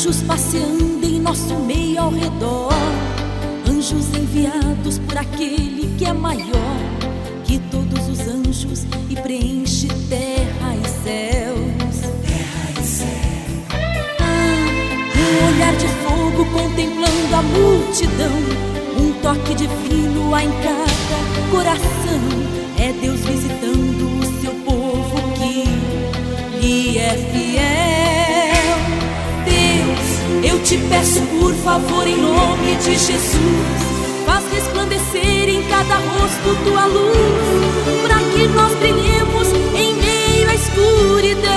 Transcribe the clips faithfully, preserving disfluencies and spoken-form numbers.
Anjos passeando em nosso meio ao redor, anjos enviados por aquele que é maior que todos os anjos e preenche terra e céus. Terra e céu. Ah, um olhar de fogo contemplando a multidão, um toque divino há em cada coração. É Deus visitando o seu povo que lhe é fiel. Deus, eu te peço por favor em nome de Jesus, faz resplandecer em cada rosto tua luz, para que nós brilhemos em meio à escuridão.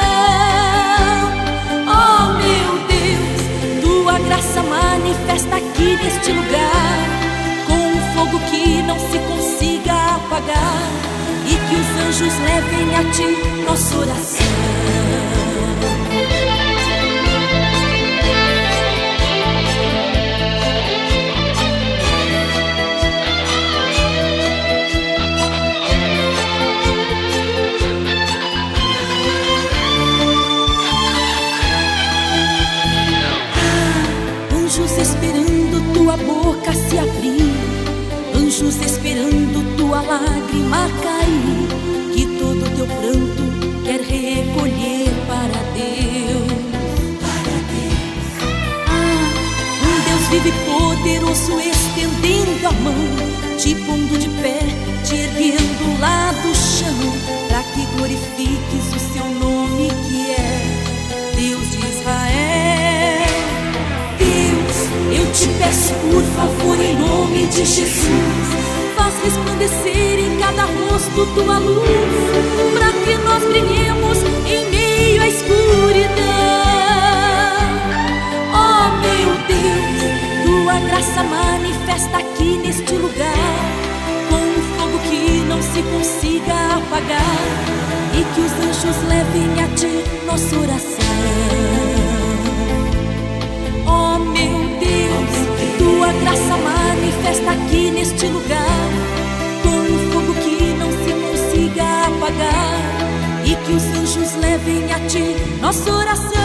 Oh meu Deus, tua graça manifesta aqui neste lugar, com um fogo que não se consiga apagar, e que os anjos levem a ti nossa oração. Anjos esperando tua boca se abrir, anjos esperando tua lágrima cair, que todo teu pranto quer recolher para Deus. Para Deus. Ah, um Deus vivo e poderoso estendendo a mão, te pondo de pé, te erguendo lá do chão, para que glorifiques o seu nome que é Deus de Israel. Eu te peço por favor em nome de Jesus, faz resplandecer em cada rosto tua luz, para que nós brilhemos em meio à escuridão. Oh meu Deus, tua graça manifesta aqui neste lugar, com um fogo que não se consiga apagar, e que os anjos levem a ti nossa oração. Oh meu Deus, tua graça manifesta aqui neste lugar, com um fogo que não se consiga apagar, e que os anjos levem a ti nossa oração.